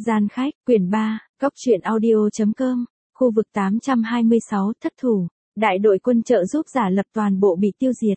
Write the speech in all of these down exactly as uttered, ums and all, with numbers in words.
Gian khách, quyển ba, góc truyện audio.com, khu vực tám trăm hai mươi sáu, thất thủ, đại đội quân trợ giúp giả lập toàn bộ bị tiêu diệt.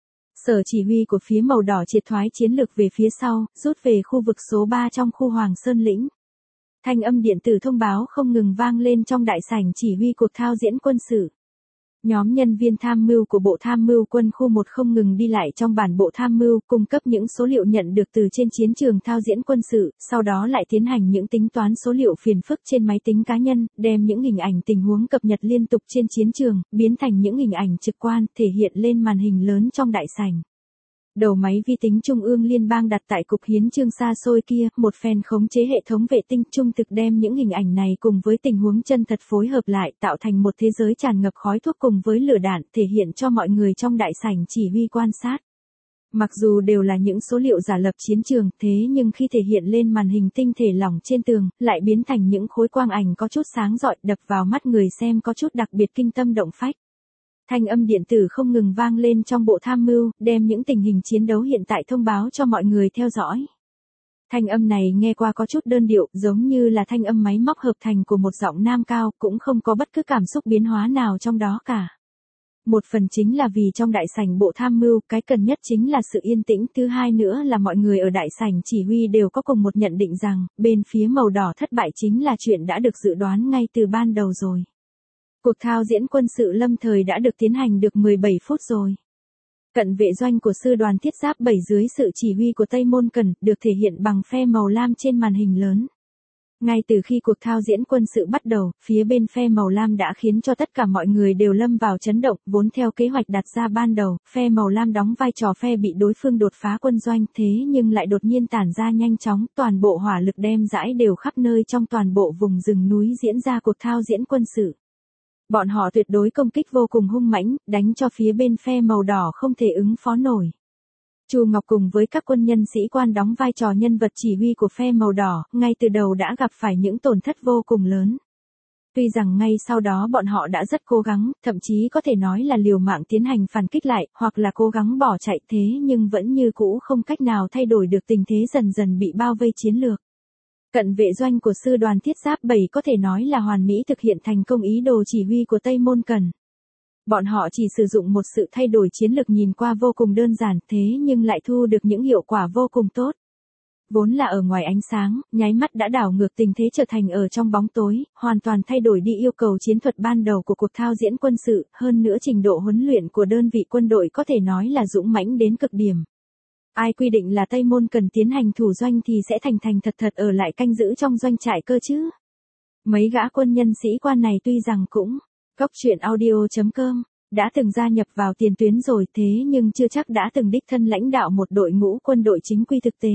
Sở chỉ huy của phía màu đỏ triệt thoái chiến lược về phía sau, rút về khu vực số ba trong khu Hoàng Sơn lĩnh. Thanh âm điện tử thông báo không ngừng vang lên trong đại sảnh chỉ huy cuộc thao diễn quân sự. Nhóm nhân viên tham mưu của Bộ Tham mưu quân khu một không ngừng đi lại trong bản bộ tham mưu, cung cấp những số liệu nhận được từ trên chiến trường thao diễn quân sự, sau đó lại tiến hành những tính toán số liệu phiền phức trên máy tính cá nhân, đem những hình ảnh tình huống cập nhật liên tục trên chiến trường, biến thành những hình ảnh trực quan, thể hiện lên màn hình lớn trong đại sảnh. Đầu máy vi tính trung ương liên bang đặt tại cục hiến chương xa xôi kia, một phen khống chế hệ thống vệ tinh trung thực đem những hình ảnh này cùng với tình huống chân thật phối hợp lại, tạo thành một thế giới tràn ngập khói thuốc cùng với lửa đạn, thể hiện cho mọi người trong đại sảnh chỉ huy quan sát. Mặc dù đều là những số liệu giả lập chiến trường, thế nhưng khi thể hiện lên màn hình tinh thể lỏng trên tường, lại biến thành những khối quang ảnh có chút sáng rọi, đập vào mắt người xem có chút đặc biệt kinh tâm động phách. Thanh âm điện tử không ngừng vang lên trong bộ tham mưu, đem những tình hình chiến đấu hiện tại thông báo cho mọi người theo dõi. Thanh âm này nghe qua có chút đơn điệu, giống như là thanh âm máy móc hợp thành của một giọng nam cao, cũng không có bất cứ cảm xúc biến hóa nào trong đó cả. Một phần chính là vì trong đại sảnh bộ tham mưu, cái cần nhất chính là sự yên tĩnh, thứ hai nữa là mọi người ở đại sảnh chỉ huy đều có cùng một nhận định rằng, bên phía màu đỏ thất bại chính là chuyện đã được dự đoán ngay từ ban đầu rồi. Cuộc thao diễn quân sự lâm thời đã được tiến hành được mười bảy phút rồi. Cận vệ doanh của sư đoàn thiết giáp bảy dưới sự chỉ huy của Tây Môn Cần, được thể hiện bằng phe màu lam trên màn hình lớn. Ngay từ khi cuộc thao diễn quân sự bắt đầu, phía bên phe màu lam đã khiến cho tất cả mọi người đều lâm vào chấn động, vốn theo kế hoạch đặt ra ban đầu, phe màu lam đóng vai trò phe bị đối phương đột phá quân doanh, thế nhưng lại đột nhiên tản ra nhanh chóng, toàn bộ hỏa lực đem rãi đều khắp nơi trong toàn bộ vùng rừng núi diễn ra cuộc thao diễn quân sự. Bọn họ tuyệt đối công kích vô cùng hung mãnh, đánh cho phía bên phe màu đỏ không thể ứng phó nổi. Chu Ngọc cùng với các quân nhân sĩ quan đóng vai trò nhân vật chỉ huy của phe màu đỏ, ngay từ đầu đã gặp phải những tổn thất vô cùng lớn. Tuy rằng ngay sau đó bọn họ đã rất cố gắng, thậm chí có thể nói là liều mạng tiến hành phản kích lại, hoặc là cố gắng bỏ chạy, thế nhưng vẫn như cũ không cách nào thay đổi được tình thế dần dần bị bao vây chiến lược. Cận vệ doanh của sư đoàn thiết giáp bảy có thể nói là hoàn mỹ thực hiện thành công ý đồ chỉ huy của Tây Môn Cần. Bọn họ chỉ sử dụng một sự thay đổi chiến lược nhìn qua vô cùng đơn giản, thế nhưng lại thu được những hiệu quả vô cùng tốt. Vốn là ở ngoài ánh sáng, nháy mắt đã đảo ngược tình thế trở thành ở trong bóng tối, hoàn toàn thay đổi đi yêu cầu chiến thuật ban đầu của cuộc thao diễn quân sự, hơn nữa trình độ huấn luyện của đơn vị quân đội có thể nói là dũng mãnh đến cực điểm. Ai quy định là Tây Môn Cần tiến hành thủ doanh thì sẽ thành thành thật thật ở lại canh giữ trong doanh trại cơ chứ. Mấy gã quân nhân sĩ quan này tuy rằng cũng, góc truyện audio.com, đã từng gia nhập vào tiền tuyến rồi, thế nhưng chưa chắc đã từng đích thân lãnh đạo một đội ngũ quân đội chính quy thực tế.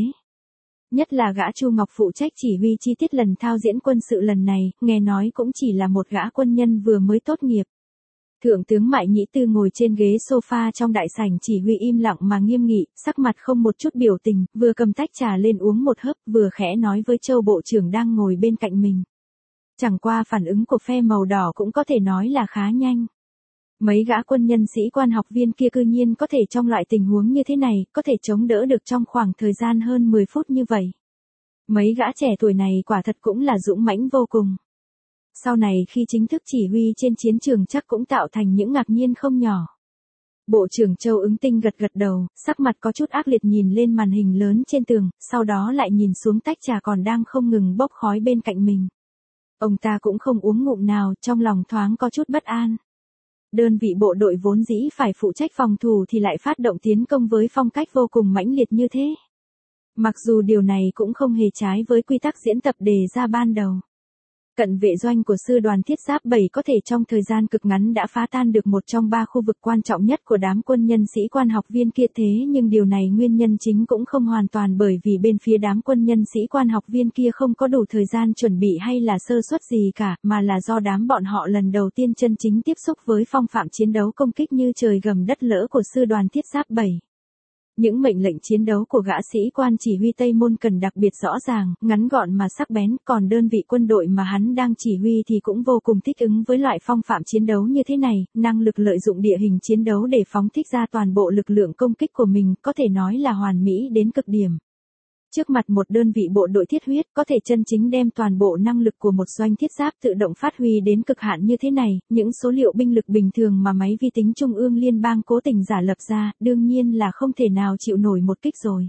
Nhất là gã Chu Ngọc phụ trách chỉ huy chi tiết lần thao diễn quân sự lần này, nghe nói cũng chỉ là một gã quân nhân vừa mới tốt nghiệp. Thượng tướng Mại Nhĩ Tư ngồi trên ghế sofa trong đại sảnh chỉ huy im lặng mà nghiêm nghị, sắc mặt không một chút biểu tình, vừa cầm tách trà lên uống một hớp, vừa khẽ nói với Châu Bộ trưởng đang ngồi bên cạnh mình. Chẳng qua phản ứng của phe màu đỏ cũng có thể nói là khá nhanh. Mấy gã quân nhân sĩ quan học viên kia cư nhiên có thể trong loại tình huống như thế này, có thể chống đỡ được trong khoảng thời gian hơn mười phút như vậy. Mấy gã trẻ tuổi này quả thật cũng là dũng mãnh vô cùng. Sau này khi chính thức chỉ huy trên chiến trường chắc cũng tạo thành những ngạc nhiên không nhỏ. Bộ trưởng Châu Ứng Tinh gật gật đầu, sắc mặt có chút ác liệt nhìn lên màn hình lớn trên tường, sau đó lại nhìn xuống tách trà còn đang không ngừng bốc khói bên cạnh mình. Ông ta cũng không uống ngụm nào, trong lòng thoáng có chút bất an. Đơn vị bộ đội vốn dĩ phải phụ trách phòng thủ thì lại phát động tiến công với phong cách vô cùng mãnh liệt như thế. Mặc dù điều này cũng không hề trái với quy tắc diễn tập đề ra ban đầu. Cận vệ doanh của sư đoàn thiết giáp bảy có thể trong thời gian cực ngắn đã phá tan được một trong ba khu vực quan trọng nhất của đám quân nhân sĩ quan học viên kia, thế nhưng điều này nguyên nhân chính cũng không hoàn toàn bởi vì bên phía đám quân nhân sĩ quan học viên kia không có đủ thời gian chuẩn bị hay là sơ suất gì cả, mà là do đám bọn họ lần đầu tiên chân chính tiếp xúc với phong phạm chiến đấu công kích như trời gầm đất lỡ của sư đoàn thiết giáp bảy. Những mệnh lệnh chiến đấu của gã sĩ quan chỉ huy Tây Môn Cần đặc biệt rõ ràng, ngắn gọn mà sắc bén, còn đơn vị quân đội mà hắn đang chỉ huy thì cũng vô cùng thích ứng với loại phong phạm chiến đấu như thế này, năng lực lợi dụng địa hình chiến đấu để phóng thích ra toàn bộ lực lượng công kích của mình, có thể nói là hoàn mỹ đến cực điểm. Trước mặt một đơn vị bộ đội thiết huyết có thể chân chính đem toàn bộ năng lực của một doanh thiết giáp tự động phát huy đến cực hạn như thế này, những số liệu binh lực bình thường mà máy vi tính trung ương liên bang cố tình giả lập ra, đương nhiên là không thể nào chịu nổi một kích rồi.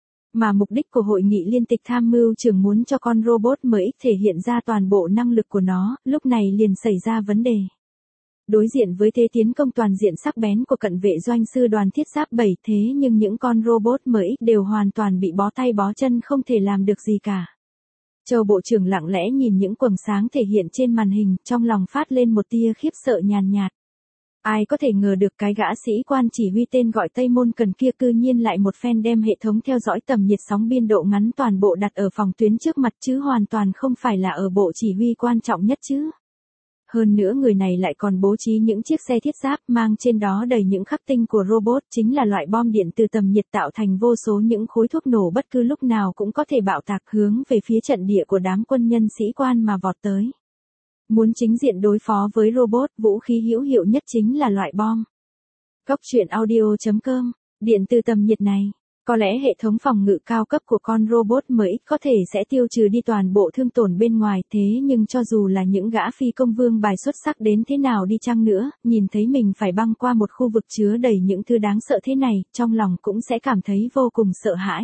Mà mục đích của hội nghị liên tịch tham mưu trưởng muốn cho con robot em ích thể hiện ra toàn bộ năng lực của nó, lúc này liền xảy ra vấn đề. Đối diện với thế tiến công toàn diện sắc bén của cận vệ doanh sư đoàn thiết giáp bảy, thế nhưng những con robot em ích đều hoàn toàn bị bó tay bó chân, không thể làm được gì cả. Châu Bộ trưởng lặng lẽ nhìn những quầng sáng thể hiện trên màn hình, trong lòng phát lên một tia khiếp sợ nhàn nhạt. Ai có thể ngờ được cái gã sĩ quan chỉ huy tên gọi Tây Môn Cần kia cư nhiên lại một phen đem hệ thống theo dõi tầm nhiệt sóng biên độ ngắn toàn bộ đặt ở phòng tuyến trước mặt, chứ hoàn toàn không phải là ở bộ chỉ huy quan trọng nhất chứ. Hơn nữa người này lại còn bố trí những chiếc xe thiết giáp mang trên đó đầy những khắc tinh của robot, chính là loại bom điện từ tầm nhiệt tạo thành vô số những khối thuốc nổ bất cứ lúc nào cũng có thể bạo tạc hướng về phía trận địa của đám quân nhân sĩ quan mà vọt tới. Muốn chính diện đối phó với robot, vũ khí hữu hiệu nhất chính là loại bom. Góc truyện audio chấm com, điện từ tầm nhiệt này. Có lẽ hệ thống phòng ngự cao cấp của con robot em ích có thể sẽ tiêu trừ đi toàn bộ thương tổn bên ngoài, thế nhưng cho dù là những gã phi công vương bài xuất sắc đến thế nào đi chăng nữa, nhìn thấy mình phải băng qua một khu vực chứa đầy những thứ đáng sợ thế này, trong lòng cũng sẽ cảm thấy vô cùng sợ hãi.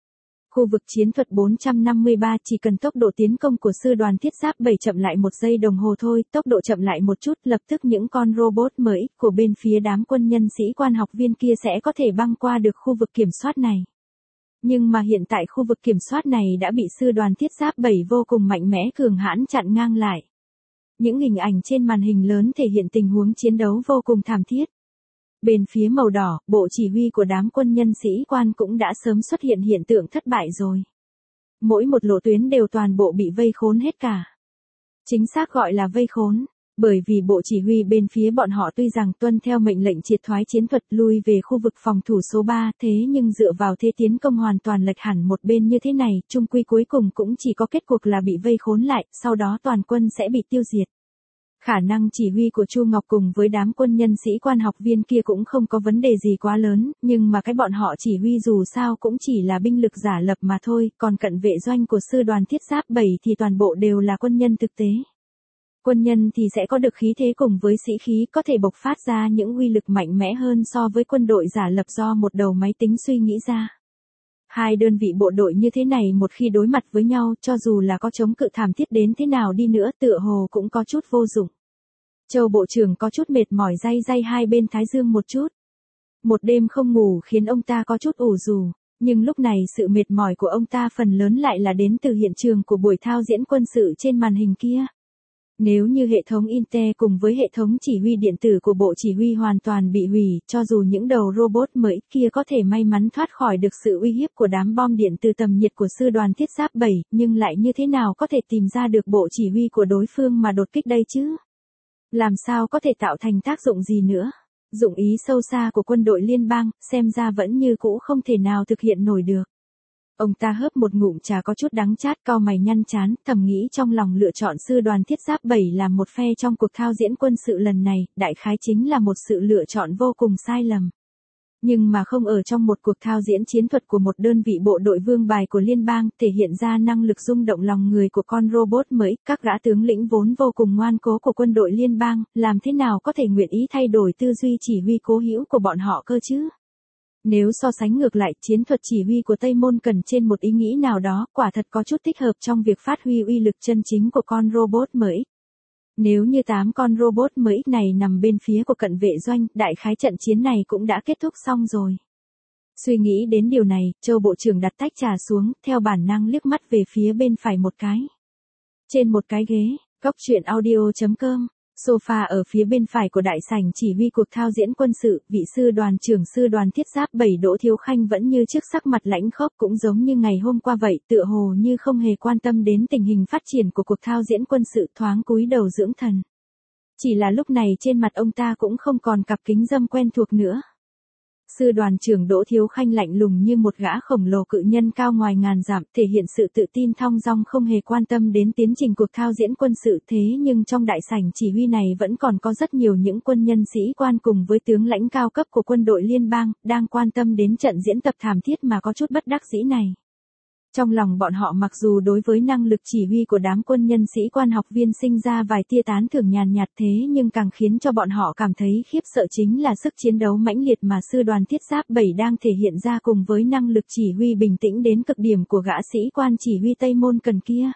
Khu vực chiến thuật bốn trăm năm mươi ba, chỉ cần tốc độ tiến công của sư đoàn thiết giáp bảy chậm lại một giây đồng hồ thôi, tốc độ chậm lại một chút, lập tức những con robot em ích của bên phía đám quân nhân sĩ quan học viên kia sẽ có thể băng qua được khu vực kiểm soát này. Nhưng mà hiện tại khu vực kiểm soát này đã bị sư đoàn thiết giáp bảy vô cùng mạnh mẽ cường hãn chặn ngang lại. Những hình ảnh trên màn hình lớn thể hiện tình huống chiến đấu vô cùng thảm thiết. Bên phía màu đỏ, bộ chỉ huy của đám quân nhân sĩ quan cũng đã sớm xuất hiện hiện tượng thất bại rồi. Mỗi một lộ tuyến đều toàn bộ bị vây khốn hết cả. Chính xác gọi là vây khốn, bởi vì bộ chỉ huy bên phía bọn họ tuy rằng tuân theo mệnh lệnh triệt thoái chiến thuật lui về khu vực phòng thủ số ba, thế nhưng dựa vào thế tiến công hoàn toàn lệch hẳn một bên như thế này, chung quy cuối cùng cũng chỉ có kết cục là bị vây khốn lại, sau đó toàn quân sẽ bị tiêu diệt. Khả năng chỉ huy của Chu Ngọc cùng với đám quân nhân sĩ quan học viên kia cũng không có vấn đề gì quá lớn, nhưng mà cái bọn họ chỉ huy dù sao cũng chỉ là binh lực giả lập mà thôi, còn cận vệ doanh của sư đoàn thiết giáp bảy thì toàn bộ đều là quân nhân thực tế. Quân nhân thì sẽ có được khí thế cùng với sĩ khí, có thể bộc phát ra những uy lực mạnh mẽ hơn so với quân đội giả lập do một đầu máy tính suy nghĩ ra. Hai đơn vị bộ đội như thế này một khi đối mặt với nhau, cho dù là có chống cự thảm thiết đến thế nào đi nữa, tựa hồ cũng có chút vô dụng. Châu Bộ trưởng có chút mệt mỏi day day hai bên thái dương một chút. Một đêm không ngủ khiến ông ta có chút ủ rù, nhưng lúc này sự mệt mỏi của ông ta phần lớn lại là đến từ hiện trường của buổi thao diễn quân sự trên màn hình kia. Nếu như hệ thống Intel cùng với hệ thống chỉ huy điện tử của bộ chỉ huy hoàn toàn bị hủy, cho dù những đầu robot em ích kia có thể may mắn thoát khỏi được sự uy hiếp của đám bom điện từ tầm nhiệt của sư đoàn thiết giáp bảy, nhưng lại như thế nào có thể tìm ra được bộ chỉ huy của đối phương mà đột kích đây chứ? Làm sao có thể tạo thành tác dụng gì nữa? Dụng ý sâu xa của quân đội liên bang, xem ra vẫn như cũ không thể nào thực hiện nổi được. Ông ta hớp một ngụm trà có chút đắng chát, cau mày nhăn chán, thầm nghĩ trong lòng lựa chọn sư đoàn thiết giáp bảy làm một phe trong cuộc thao diễn quân sự lần này, đại khái chính là một sự lựa chọn vô cùng sai lầm. Nhưng mà không ở trong một cuộc thao diễn chiến thuật của một đơn vị bộ đội vương bài của liên bang, thể hiện ra năng lực rung động lòng người của con robot mới, các gã tướng lĩnh vốn vô cùng ngoan cố của quân đội liên bang, làm thế nào có thể nguyện ý thay đổi tư duy chỉ huy cố hữu của bọn họ cơ chứ? Nếu so sánh ngược lại, chiến thuật chỉ huy của Tây Môn Cần trên một ý nghĩ nào đó, quả thật có chút thích hợp trong việc phát huy uy lực chân chính của con robot mới. Nếu như tám con robot mới này nằm bên phía của cận vệ doanh, đại khái trận chiến này cũng đã kết thúc xong rồi. Suy nghĩ đến điều này, Châu Bộ trưởng đặt tách trà xuống, theo bản năng liếc mắt về phía bên phải một cái. Trên một cái ghế, góc truyện audio chấm com, sofa ở phía bên phải của đại sảnh chỉ huy cuộc thao diễn quân sự, vị sư đoàn trưởng sư đoàn thiết giáp bảy Đỗ Thiếu Khanh vẫn như trước sắc mặt lãnh khốc, cũng giống như ngày hôm qua vậy, tựa hồ như không hề quan tâm đến tình hình phát triển của cuộc thao diễn quân sự, thoáng cúi đầu dưỡng thần. Chỉ là lúc này trên mặt ông ta cũng không còn cặp kính râm quen thuộc nữa. Sư đoàn trưởng Đỗ Thiếu Khanh lạnh lùng như một gã khổng lồ cự nhân cao ngoài ngàn dặm, thể hiện sự tự tin thong dong, không hề quan tâm đến tiến trình cuộc thao diễn quân sự, thế nhưng trong đại sảnh chỉ huy này vẫn còn có rất nhiều những quân nhân sĩ quan cùng với tướng lãnh cao cấp của quân đội liên bang, đang quan tâm đến trận diễn tập thảm thiết mà có chút bất đắc dĩ này. Trong lòng bọn họ mặc dù đối với năng lực chỉ huy của đám quân nhân sĩ quan học viên sinh ra vài tia tán thưởng nhàn nhạt thế nhưng càng khiến cho bọn họ cảm thấy khiếp sợ chính là sức chiến đấu mãnh liệt mà sư đoàn thiết giáp bảy đang thể hiện ra cùng với năng lực chỉ huy bình tĩnh đến cực điểm của gã sĩ quan chỉ huy Tây Môn Cần kia.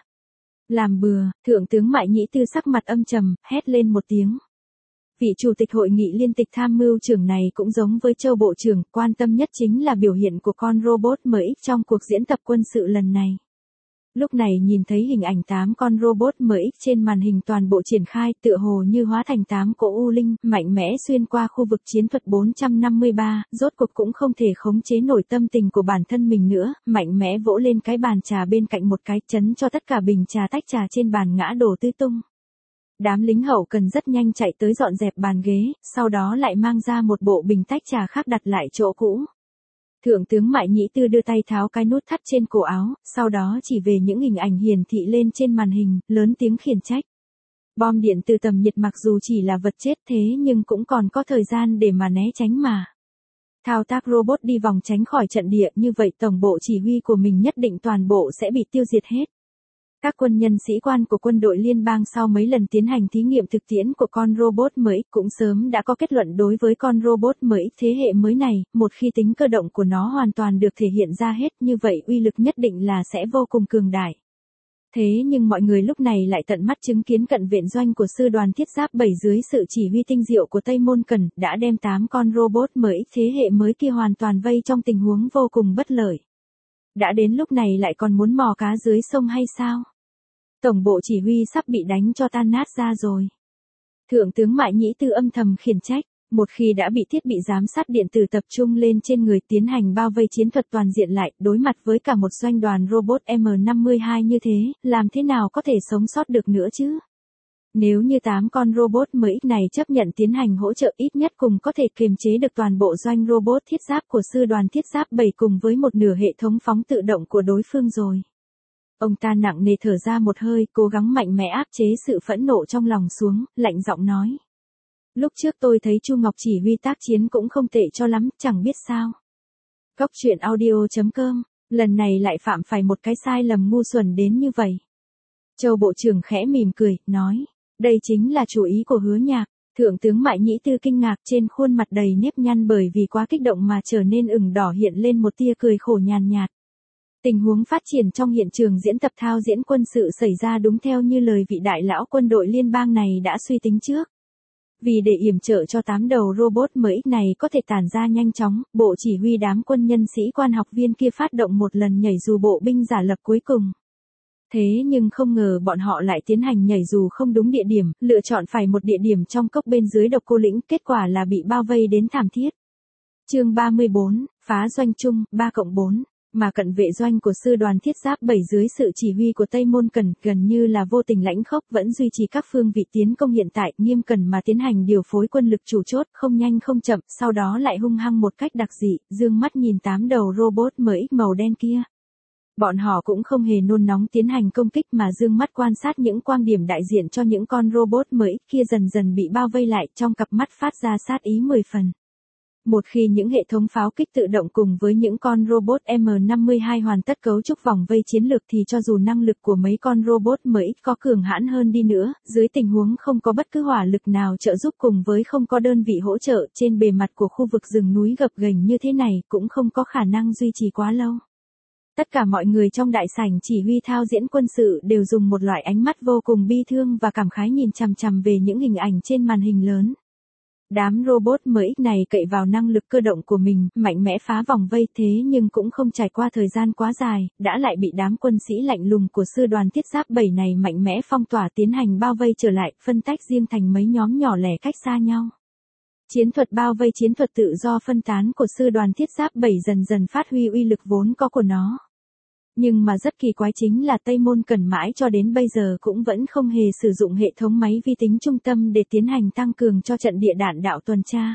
Làm bừa, Thượng tướng Mại Nhĩ Tư sắc mặt âm trầm, hét lên một tiếng. Vị chủ tịch hội nghị liên tịch tham mưu trưởng này cũng giống với Châu Bộ trưởng, quan tâm nhất chính là biểu hiện của con robot mới trong cuộc diễn tập quân sự lần này. Lúc này nhìn thấy hình ảnh tám con robot mới trên màn hình toàn bộ triển khai tựa hồ như hóa thành tám cỗ u linh, mạnh mẽ xuyên qua khu vực chiến thuật bốn trăm năm mươi ba, rốt cuộc cũng không thể khống chế nổi tâm tình của bản thân mình nữa, mạnh mẽ vỗ lên cái bàn trà bên cạnh một cái chấn cho tất cả bình trà tách trà trên bàn ngã đổ tứ tung. Đám lính hậu cần rất nhanh chạy tới dọn dẹp bàn ghế, sau đó lại mang ra một bộ bình tách trà khác đặt lại chỗ cũ. Thượng tướng Mại Nhĩ Tư đưa tay tháo cái nút thắt trên cổ áo, sau đó chỉ về những hình ảnh hiển thị lên trên màn hình, lớn tiếng khiển trách. Bom điện từ tầm nhiệt mặc dù chỉ là vật chết thế nhưng cũng còn có thời gian để mà né tránh mà. Thao tác robot đi vòng tránh khỏi trận địa như vậy tổng bộ chỉ huy của mình nhất định toàn bộ sẽ bị tiêu diệt hết. Các quân nhân sĩ quan của quân đội liên bang sau mấy lần tiến hành thí nghiệm thực tiễn của con robot mới cũng sớm đã có kết luận đối với con robot mới thế hệ mới này, một khi tính cơ động của nó hoàn toàn được thể hiện ra hết như vậy uy lực nhất định là sẽ vô cùng cường đại. Thế nhưng mọi người lúc này lại tận mắt chứng kiến cận viện doanh của sư đoàn thiết giáp bảy dưới sự chỉ huy tinh diệu của Tây Môn Cần đã đem tám con robot mới thế hệ mới kia hoàn toàn vây trong tình huống vô cùng bất lợi. Đã đến lúc này lại còn muốn mò cá dưới sông hay sao? Tổng bộ chỉ huy sắp bị đánh cho tan nát ra rồi. Thượng tướng Mại Nhĩ Tư âm thầm khiển trách, một khi đã bị thiết bị giám sát điện tử tập trung lên trên người tiến hành bao vây chiến thuật toàn diện lại, đối mặt với cả một doanh đoàn robot M năm mươi hai như thế, làm thế nào có thể sống sót được nữa chứ? Nếu như tám con robot mới này chấp nhận tiến hành hỗ trợ ít nhất cùng có thể kiềm chế được toàn bộ doanh robot thiết giáp của sư đoàn thiết giáp bảy cùng với một nửa hệ thống phóng tự động của đối phương rồi. Ông ta nặng nề thở ra một hơi, cố gắng mạnh mẽ áp chế sự phẫn nộ trong lòng xuống, lạnh giọng nói. Lúc trước tôi thấy Chu Ngọc chỉ huy tác chiến cũng không tệ cho lắm, chẳng biết sao. Cốc truyện audio chấm com, lần này lại phạm phải một cái sai lầm ngu xuẩn đến như vậy. Châu Bộ trưởng khẽ mỉm cười, nói, đây chính là chủ ý của Hứa Nhạc. Thượng tướng Mại Nhĩ Tư kinh ngạc, trên khuôn mặt đầy nếp nhăn bởi vì quá kích động mà trở nên ửng đỏ hiện lên một tia cười khổ nhàn nhạt. Tình huống phát triển trong hiện trường diễn tập thao diễn quân sự xảy ra đúng theo như lời vị đại lão quân đội liên bang này đã suy tính trước. Vì để yểm trợ cho tám đầu robot mới này có thể tản ra nhanh chóng, bộ chỉ huy đám quân nhân sĩ quan học viên kia phát động một lần nhảy dù bộ binh giả lập cuối cùng. Thế nhưng không ngờ bọn họ lại tiến hành nhảy dù không đúng địa điểm, lựa chọn phải một địa điểm trong cốc bên dưới Độc Cô Lĩnh, kết quả là bị bao vây đến thảm thiết. Chương ba mươi bốn, phá doanh chung, ba cộng bốn. Mà cận vệ doanh của sư đoàn thiết giáp bảy dưới sự chỉ huy của Tây Môn Cần gần như là vô tình lãnh khốc vẫn duy trì các phương vị tiến công hiện tại, nghiêm cẩn mà tiến hành điều phối quân lực chủ chốt, không nhanh không chậm, sau đó lại hung hăng một cách đặc dị, dương mắt nhìn tám đầu robot mới màu đen kia. Bọn họ cũng không hề nôn nóng tiến hành công kích mà dương mắt quan sát những quang điểm đại diện cho những con robot mới kia dần dần bị bao vây lại, trong cặp mắt phát ra sát ý mười phần. Một khi những hệ thống pháo kích tự động cùng với những con robot M năm mươi hai hoàn tất cấu trúc vòng vây chiến lược thì cho dù năng lực của mấy con robot mới có cường hãn hơn đi nữa, dưới tình huống không có bất cứ hỏa lực nào trợ giúp cùng với không có đơn vị hỗ trợ trên bề mặt của khu vực rừng núi gập ghềnh như thế này cũng không có khả năng duy trì quá lâu. Tất cả mọi người trong đại sảnh chỉ huy thao diễn quân sự đều dùng một loại ánh mắt vô cùng bi thương và cảm khái nhìn chằm chằm về những hình ảnh trên màn hình lớn. Đám robot mới này cậy vào năng lực cơ động của mình, mạnh mẽ phá vòng vây thế nhưng cũng không trải qua thời gian quá dài, đã lại bị đám quân sĩ lạnh lùng của sư đoàn thiết giáp bảy này mạnh mẽ phong tỏa tiến hành bao vây trở lại, phân tách riêng thành mấy nhóm nhỏ lẻ cách xa nhau. Chiến thuật bao vây chiến thuật tự do phân tán của sư đoàn thiết giáp bảy dần dần phát huy uy lực vốn có của nó. Nhưng mà rất kỳ quái chính là Tây Môn Cần mãi cho đến bây giờ cũng vẫn không hề sử dụng hệ thống máy vi tính trung tâm để tiến hành tăng cường cho trận địa đạn đạo tuần tra.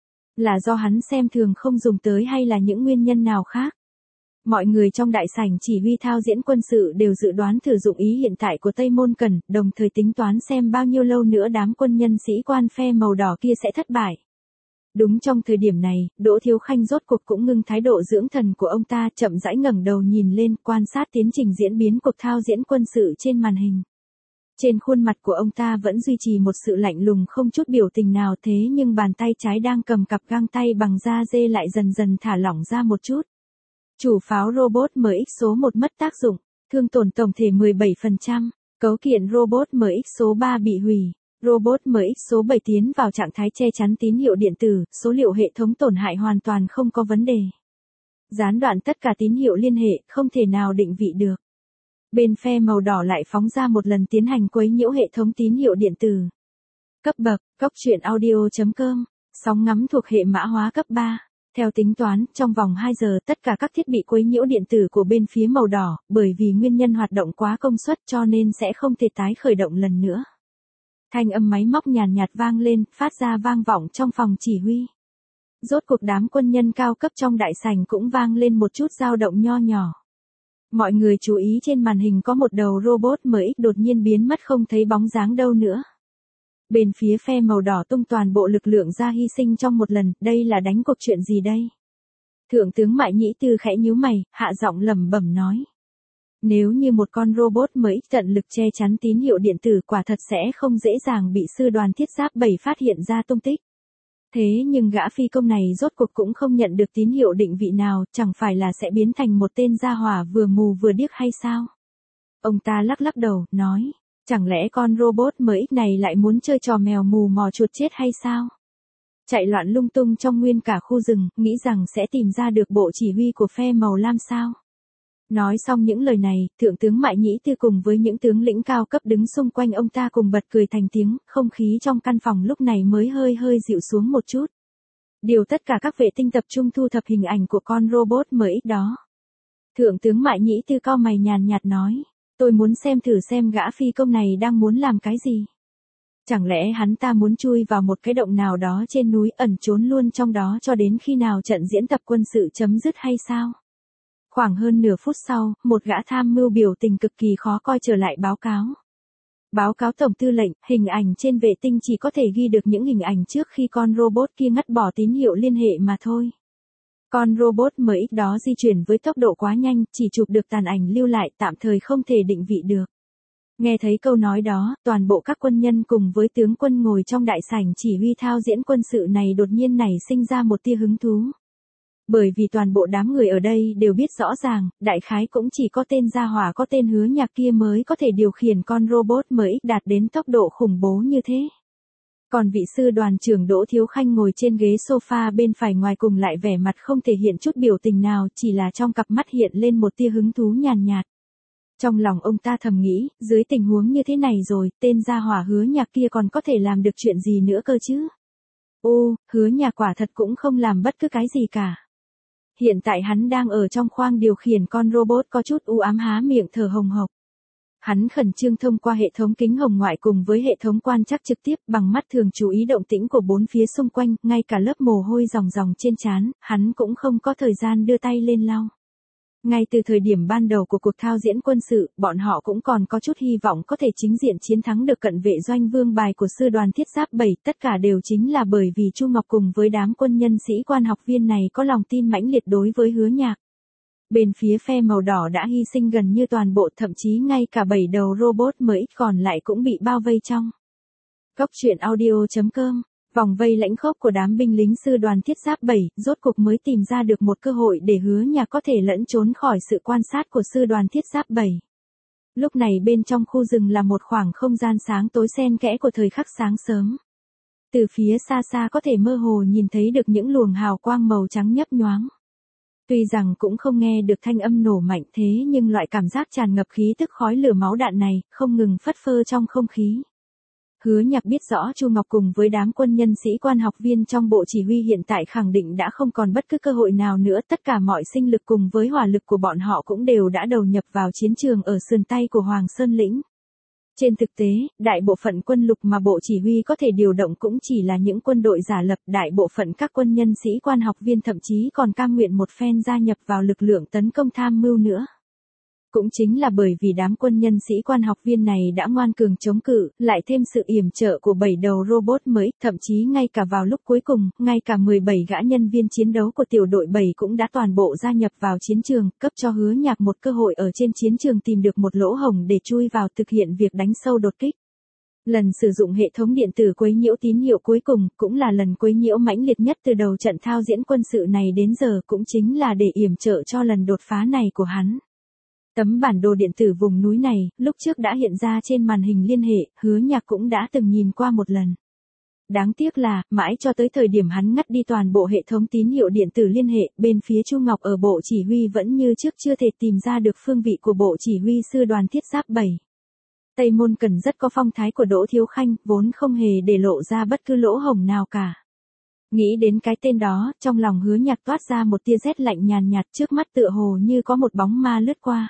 Là do hắn xem thường không dùng tới hay là những nguyên nhân nào khác? Mọi người trong đại sảnh chỉ huy thao diễn quân sự đều dự đoán thử dụng ý hiện tại của Tây Môn Cần, đồng thời tính toán xem bao nhiêu lâu nữa đám quân nhân sĩ quan phe màu đỏ kia sẽ thất bại. Đúng trong thời điểm này, Đỗ Thiếu Khanh rốt cuộc cũng ngưng thái độ dưỡng thần của ông ta, chậm rãi ngẩng đầu nhìn lên, quan sát tiến trình diễn biến cuộc thao diễn quân sự trên màn hình. Trên khuôn mặt của ông ta vẫn duy trì một sự lạnh lùng không chút biểu tình nào, thế nhưng bàn tay trái đang cầm cặp găng tay bằng da dê lại dần dần thả lỏng ra một chút. Chủ pháo robot em ích số một mất tác dụng, thương tổn tổng thể mười bảy phần trăm, cấu kiện robot em ích số ba bị hủy. Robot em ích số bảy tiến vào trạng thái che chắn tín hiệu điện tử, số liệu hệ thống tổn hại hoàn toàn không có vấn đề. Gián đoạn tất cả tín hiệu liên hệ, không thể nào định vị được. Bên phe màu đỏ lại phóng ra một lần tiến hành quấy nhiễu hệ thống tín hiệu điện tử. Cấp bậc, Cóc truyện audio chấm com, sóng ngắm thuộc hệ mã hóa cấp ba. Theo tính toán, trong vòng hai giờ tất cả các thiết bị quấy nhiễu điện tử của bên phía màu đỏ, bởi vì nguyên nhân hoạt động quá công suất cho nên sẽ không thể tái khởi động lần nữa. Thanh âm máy móc nhàn nhạt vang lên, phát ra vang vọng trong phòng chỉ huy. Rốt cuộc đám quân nhân cao cấp trong đại sảnh cũng vang lên một chút dao động nho nhỏ. Mọi người chú ý trên màn hình có một đầu robot em ích đột nhiên biến mất không thấy bóng dáng đâu nữa. Bên phía phe màu đỏ tung toàn bộ lực lượng ra hy sinh trong một lần, đây là đánh cuộc chuyện gì đây? Thượng tướng Mại Nhĩ Tư khẽ nhíu mày, hạ giọng lẩm bẩm nói. Nếu như một con robot em ích tận lực che chắn tín hiệu điện tử quả thật sẽ không dễ dàng bị sư đoàn thiết giáp bảy phát hiện ra tung tích. Thế nhưng gã phi công này rốt cuộc cũng không nhận được tín hiệu định vị nào, chẳng phải là sẽ biến thành một tên gia hỏa vừa mù vừa điếc hay sao? Ông ta lắc lắc đầu, nói, chẳng lẽ con robot em ích này lại muốn chơi trò mèo mù mò chuột chết hay sao? Chạy loạn lung tung trong nguyên cả khu rừng, nghĩ rằng sẽ tìm ra được bộ chỉ huy của phe màu lam sao? Nói xong những lời này, thượng tướng Mại Nhĩ Tư cùng với những tướng lĩnh cao cấp đứng xung quanh ông ta cùng bật cười thành tiếng, không khí trong căn phòng lúc này mới hơi hơi dịu xuống một chút. Điều tất cả các vệ tinh tập trung thu thập hình ảnh của con robot em ích đó. Thượng tướng Mại Nhĩ Tư cau mày nhàn nhạt nói, tôi muốn xem thử xem gã phi công này đang muốn làm cái gì. Chẳng lẽ hắn ta muốn chui vào một cái động nào đó trên núi ẩn trốn luôn trong đó cho đến khi nào trận diễn tập quân sự chấm dứt hay sao? Khoảng hơn nửa phút sau, một gã tham mưu biểu tình cực kỳ khó coi trở lại báo cáo. Báo cáo tổng tư lệnh, hình ảnh trên vệ tinh chỉ có thể ghi được những hình ảnh trước khi con robot kia ngắt bỏ tín hiệu liên hệ mà thôi. Con robot em ích đó di chuyển với tốc độ quá nhanh, chỉ chụp được tàn ảnh lưu lại, tạm thời không thể định vị được. Nghe thấy câu nói đó, toàn bộ các quân nhân cùng với tướng quân ngồi trong đại sảnh chỉ huy thao diễn quân sự này đột nhiên nảy sinh ra một tia hứng thú. Bởi vì toàn bộ đám người ở đây đều biết rõ ràng, đại khái cũng chỉ có tên gia hỏa có tên Hứa Nhạc kia mới có thể điều khiển con robot em ích đạt đến tốc độ khủng bố như thế. Còn vị sư đoàn trưởng Đỗ Thiếu Khanh ngồi trên ghế sofa bên phải ngoài cùng lại vẻ mặt không thể hiện chút biểu tình nào, chỉ là trong cặp mắt hiện lên một tia hứng thú nhàn nhạt. Trong lòng ông ta thầm nghĩ, dưới tình huống như thế này rồi, tên gia hỏa Hứa Nhạc kia còn có thể làm được chuyện gì nữa cơ chứ? Ô, Hứa Nhạc quả thật cũng không làm bất cứ cái gì cả. Hiện tại hắn đang ở trong khoang điều khiển con robot có chút u ám há miệng thở hồng hộc. Hắn khẩn trương thông qua hệ thống kính hồng ngoại cùng với hệ thống quan trắc trực tiếp bằng mắt thường chú ý động tĩnh của bốn phía xung quanh, ngay cả lớp mồ hôi ròng ròng trên trán, hắn cũng không có thời gian đưa tay lên lau. Ngay từ thời điểm ban đầu của cuộc thao diễn quân sự, bọn họ cũng còn có chút hy vọng có thể chính diện chiến thắng được cận vệ doanh vương bài của sư đoàn thiết giáp bảy, tất cả đều chính là bởi vì Chu Ngọc cùng với đám quân nhân sĩ quan học viên này có lòng tin mãnh liệt đối với Hứa Nhạc. Bên phía phe màu đỏ đã hy sinh gần như toàn bộ, thậm chí ngay cả bảy đầu robot em ích còn lại cũng bị bao vây trong. Cóc truyện audio chấm com, vòng vây lãnh khốc của đám binh lính sư đoàn thiết giáp bảy, rốt cục mới tìm ra được một cơ hội để Hứa Nhạc có thể lẫn trốn khỏi sự quan sát của sư đoàn thiết giáp bảy. Lúc này bên trong khu rừng là một khoảng không gian sáng tối xen kẽ của thời khắc sáng sớm. Từ phía xa xa có thể mơ hồ nhìn thấy được những luồng hào quang màu trắng nhấp nhoáng. Tuy rằng cũng không nghe được thanh âm nổ mạnh thế nhưng loại cảm giác tràn ngập khí tức khói lửa máu đạn này, không ngừng phất phơ trong không khí. Hứa Nhạc biết rõ Chu Ngọc cùng với đám quân nhân sĩ quan học viên trong bộ chỉ huy hiện tại khẳng định đã không còn bất cứ cơ hội nào nữa, tất cả mọi sinh lực cùng với hỏa lực của bọn họ cũng đều đã đầu nhập vào chiến trường ở sườn Tây của Hoàng Sơn Lĩnh. Trên thực tế, đại bộ phận quân lục mà bộ chỉ huy có thể điều động cũng chỉ là những quân đội giả lập, đại bộ phận các quân nhân sĩ quan học viên thậm chí còn cam nguyện một phen gia nhập vào lực lượng tấn công tham mưu nữa. Cũng chính là bởi vì đám quân nhân sĩ quan học viên này đã ngoan cường chống cự, lại thêm sự yểm trợ của bảy đầu robot mới, thậm chí ngay cả vào lúc cuối cùng, ngay cả mười bảy gã nhân viên chiến đấu của tiểu đội bảy cũng đã toàn bộ gia nhập vào chiến trường, cấp cho Hứa Nhạc một cơ hội ở trên chiến trường tìm được một lỗ hổng để chui vào thực hiện việc đánh sâu đột kích. Lần sử dụng hệ thống điện tử quấy nhiễu tín hiệu cuối cùng, cũng là lần quấy nhiễu mãnh liệt nhất từ đầu trận thao diễn quân sự này đến giờ, cũng chính là để yểm trợ cho lần đột phá này của hắn. Tấm bản đồ điện tử vùng núi này, lúc trước đã hiện ra trên màn hình liên hệ, Hứa Nhạc cũng đã từng nhìn qua một lần. Đáng tiếc là, mãi cho tới thời điểm hắn ngắt đi toàn bộ hệ thống tín hiệu điện tử liên hệ, bên phía Chu Ngọc ở bộ chỉ huy vẫn như trước chưa thể tìm ra được phương vị của bộ chỉ huy sư đoàn thiết giáp bảy. Tây Môn Cần rất có phong thái của Đỗ Thiếu Khanh, vốn không hề để lộ ra bất cứ lỗ hổng nào cả. Nghĩ đến cái tên đó, trong lòng Hứa Nhạc toát ra một tia rét lạnh nhàn nhạt, trước mắt tựa hồ như có một bóng ma lướt qua.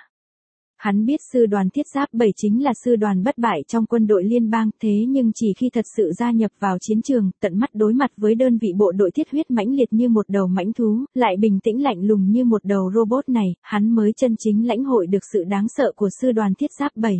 Hắn biết sư đoàn thiết giáp bảy chính là sư đoàn bất bại trong quân đội liên bang, thế nhưng chỉ khi thật sự gia nhập vào chiến trường, tận mắt đối mặt với đơn vị bộ đội thiết huyết mãnh liệt như một đầu mãnh thú, lại bình tĩnh lạnh lùng như một đầu robot này, hắn mới chân chính lãnh hội được sự đáng sợ của sư đoàn thiết giáp bảy.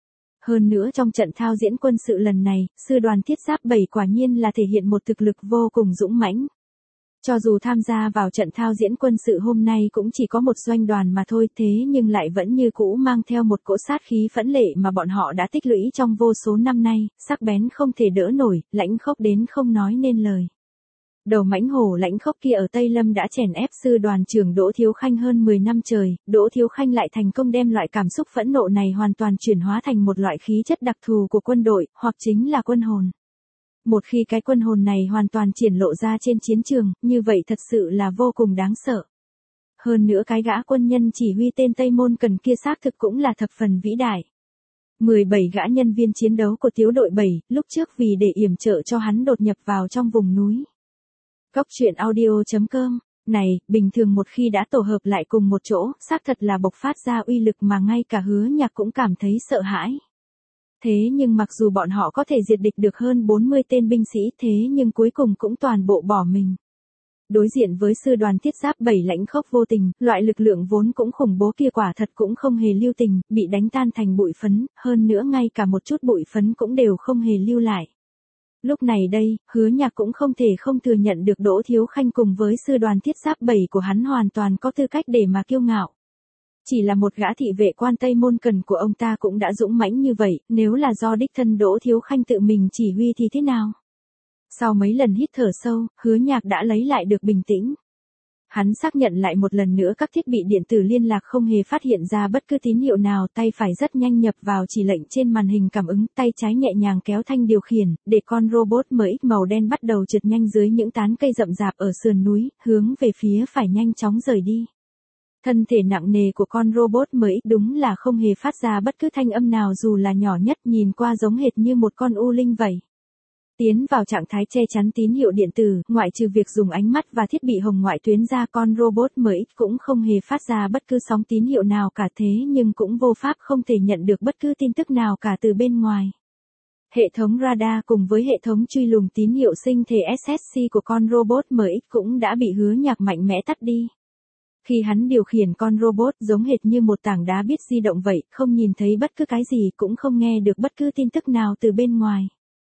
Hơn nữa trong trận thao diễn quân sự lần này, sư đoàn thiết giáp bảy quả nhiên là thể hiện một thực lực vô cùng dũng mãnh. Cho dù tham gia vào trận thao diễn quân sự hôm nay cũng chỉ có một doanh đoàn mà thôi, thế nhưng lại vẫn như cũ mang theo một cỗ sát khí phẫn lệ mà bọn họ đã tích lũy trong vô số năm nay, sắc bén không thể đỡ nổi, lãnh khốc đến không nói nên lời. Đầu mãnh hổ lãnh khốc kia ở Tây Lâm đã chèn ép sư đoàn trưởng Đỗ Thiếu Khanh hơn mười năm trời, Đỗ Thiếu Khanh lại thành công đem loại cảm xúc phẫn nộ này hoàn toàn chuyển hóa thành một loại khí chất đặc thù của quân đội, hoặc chính là quân hồn. Một khi cái quân hồn này hoàn toàn triển lộ ra trên chiến trường, như vậy thật sự là vô cùng đáng sợ. Hơn nữa cái gã quân nhân chỉ huy tên Tây Môn Cần kia xác thực cũng là thập phần vĩ đại. mười bảy gã nhân viên chiến đấu của tiểu đội bảy, lúc trước vì để yểm trợ cho hắn đột nhập vào trong vùng núi. Cốc truyện audio chấm com, này, bình thường một khi đã tổ hợp lại cùng một chỗ, xác thật là bộc phát ra uy lực mà ngay cả Hứa Nhạc cũng cảm thấy sợ hãi. Thế nhưng mặc dù bọn họ có thể diệt địch được hơn bốn mươi tên binh sĩ, thế nhưng cuối cùng cũng toàn bộ bỏ mình. Đối diện với sư đoàn thiết giáp bảy lãnh khốc vô tình, loại lực lượng vốn cũng khủng bố kia quả thật cũng không hề lưu tình, bị đánh tan thành bụi phấn, hơn nữa ngay cả một chút bụi phấn cũng đều không hề lưu lại. Lúc này đây, Hứa Nhạc cũng không thể không thừa nhận được Đỗ Thiếu Khanh cùng với sư đoàn thiết giáp bảy của hắn hoàn toàn có tư cách để mà kiêu ngạo. Chỉ là một gã thị vệ quan Tây Môn Cần của ông ta cũng đã dũng mãnh như vậy, nếu là do đích thân Đỗ Thiếu Khanh tự mình chỉ huy thì thế nào? Sau mấy lần hít thở sâu, Hứa Nhạc đã lấy lại được bình tĩnh. Hắn xác nhận lại một lần nữa các thiết bị điện tử liên lạc không hề phát hiện ra bất cứ tín hiệu nào, tay phải rất nhanh nhập vào chỉ lệnh trên màn hình cảm ứng, tay trái nhẹ nhàng kéo thanh điều khiển, để con robot em ích màu đen bắt đầu trượt nhanh dưới những tán cây rậm rạp ở sườn núi, hướng về phía phải nhanh chóng rời đi. Thân thể nặng nề của con robot em ích đúng là không hề phát ra bất cứ thanh âm nào dù là nhỏ nhất, nhìn qua giống hệt như một con u linh vậy. Tiến vào trạng thái che chắn tín hiệu điện tử, ngoại trừ việc dùng ánh mắt và thiết bị hồng ngoại tuyến ra, con robot em ích cũng không hề phát ra bất cứ sóng tín hiệu nào cả, thế nhưng cũng vô pháp không thể nhận được bất cứ tin tức nào cả từ bên ngoài. Hệ thống radar cùng với hệ thống truy lùng tín hiệu sinh thể ét ét xê của con robot em ích cũng đã bị Hứa Nhạc mạnh mẽ tắt đi. Khi hắn điều khiển con robot giống hệt như một tảng đá biết di động vậy, không nhìn thấy bất cứ cái gì, cũng không nghe được bất cứ tin tức nào từ bên ngoài.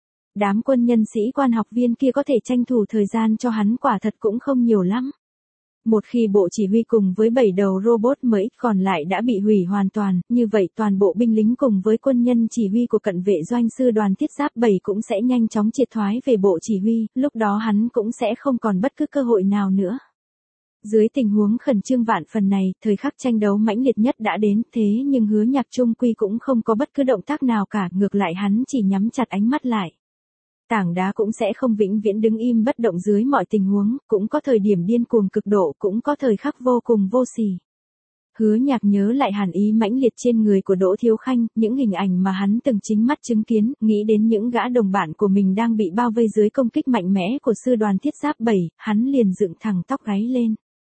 Đám quân nhân sĩ quan học viên kia có thể tranh thủ thời gian cho hắn quả thật cũng không nhiều lắm. Một khi bộ chỉ huy cùng với bảy đầu robot em ích còn lại đã bị hủy hoàn toàn, như vậy toàn bộ binh lính cùng với quân nhân chỉ huy của cận vệ doanh sư đoàn thiết giáp bảy cũng sẽ nhanh chóng triệt thoái về bộ chỉ huy, lúc đó hắn cũng sẽ không còn bất cứ cơ hội nào nữa. Dưới tình huống khẩn trương vạn phần này, thời khắc tranh đấu mãnh liệt nhất đã đến, thế nhưng Hứa Nhạc trung quy cũng không có bất cứ động tác nào cả, ngược lại hắn chỉ nhắm chặt ánh mắt lại. Tảng đá cũng sẽ không vĩnh viễn đứng im bất động dưới mọi tình huống, cũng có thời điểm điên cuồng cực độ, cũng có thời khắc vô cùng vô sỉ. Hứa Nhạc nhớ lại hàn ý mãnh liệt trên người của Đỗ Thiếu Khanh, những hình ảnh mà hắn từng chính mắt chứng kiến, nghĩ đến những gã đồng bạn của mình đang bị bao vây dưới công kích mạnh mẽ của sư đoàn thiết giáp bảy, hắn liền dựng thẳng tóc gáy lên.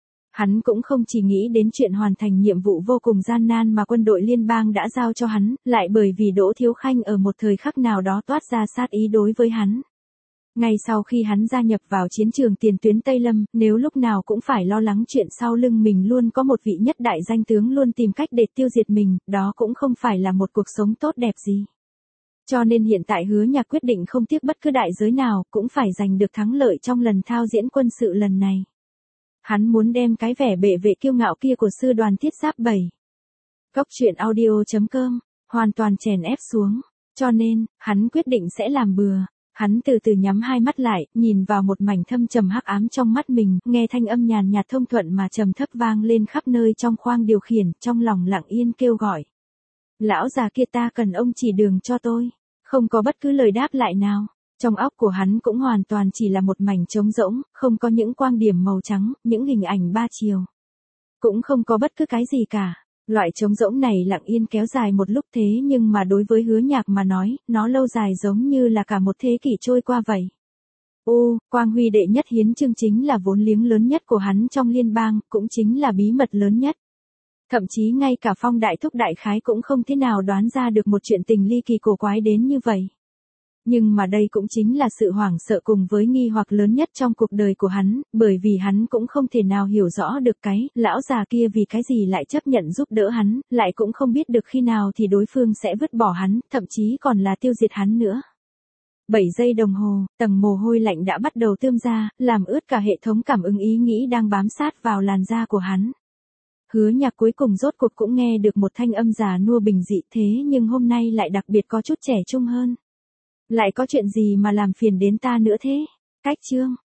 Hắn cũng không chỉ nghĩ đến chuyện hoàn thành nhiệm vụ vô cùng gian nan mà quân đội liên bang đã giao cho hắn, lại bởi vì Đỗ Thiếu Khanh ở một thời khắc nào đó toát ra sát ý đối với hắn. Ngay sau khi hắn gia nhập vào chiến trường tiền tuyến Tây Lâm, nếu lúc nào cũng phải lo lắng chuyện sau lưng mình luôn có một vị nhất đại danh tướng luôn tìm cách để tiêu diệt mình, đó cũng không phải là một cuộc sống tốt đẹp gì. Cho nên hiện tại Hứa Nhạc quyết định không tiếc bất cứ đại giới nào, cũng phải giành được thắng lợi trong lần thao diễn quân sự lần này. Hắn muốn đem cái vẻ bệ vệ kiêu ngạo kia của sư đoàn thiết giáp bảy. Cốc truyện audio chấm com, hoàn toàn chèn ép xuống. Cho nên, hắn quyết định sẽ làm bừa. Hắn từ từ nhắm hai mắt lại, nhìn vào một mảnh thâm trầm hắc ám trong mắt mình, nghe thanh âm nhàn nhạt thông thuận mà trầm thấp vang lên khắp nơi trong khoang điều khiển, trong lòng lặng yên kêu gọi. Lão già kia, ta cần ông chỉ đường cho tôi. Không có bất cứ lời đáp lại nào. Trong óc của hắn cũng hoàn toàn chỉ là một mảnh trống rỗng, không có những quang điểm màu trắng, những hình ảnh ba chiều. Cũng không có bất cứ cái gì cả. Loại trống rỗng này lặng yên kéo dài một lúc thế nhưng mà đối với Hứa Nhạc mà nói, nó lâu dài giống như là cả một thế kỷ trôi qua vậy. Ô, Quang Huy đệ nhất hiến chương chính là vốn liếng lớn nhất của hắn trong liên bang, cũng chính là bí mật lớn nhất. Thậm chí ngay cả Phong đại thúc đại khái cũng không thế nào đoán ra được một chuyện tình ly kỳ cổ quái đến như vậy. Nhưng mà đây cũng chính là sự hoảng sợ cùng với nghi hoặc lớn nhất trong cuộc đời của hắn, bởi vì hắn cũng không thể nào hiểu rõ được cái lão già kia vì cái gì lại chấp nhận giúp đỡ hắn, lại cũng không biết được khi nào thì đối phương sẽ vứt bỏ hắn, thậm chí còn là tiêu diệt hắn nữa. bảy giây đồng hồ, tầng mồ hôi lạnh đã bắt đầu tươm ra, làm ướt cả hệ thống cảm ứng ý nghĩ đang bám sát vào làn da của hắn. Hứa Nhạc cuối cùng rốt cuộc cũng nghe được một thanh âm già nua bình dị thế nhưng hôm nay lại đặc biệt có chút trẻ trung hơn. Lại có chuyện gì mà làm phiền đến ta nữa thế? Cách chương.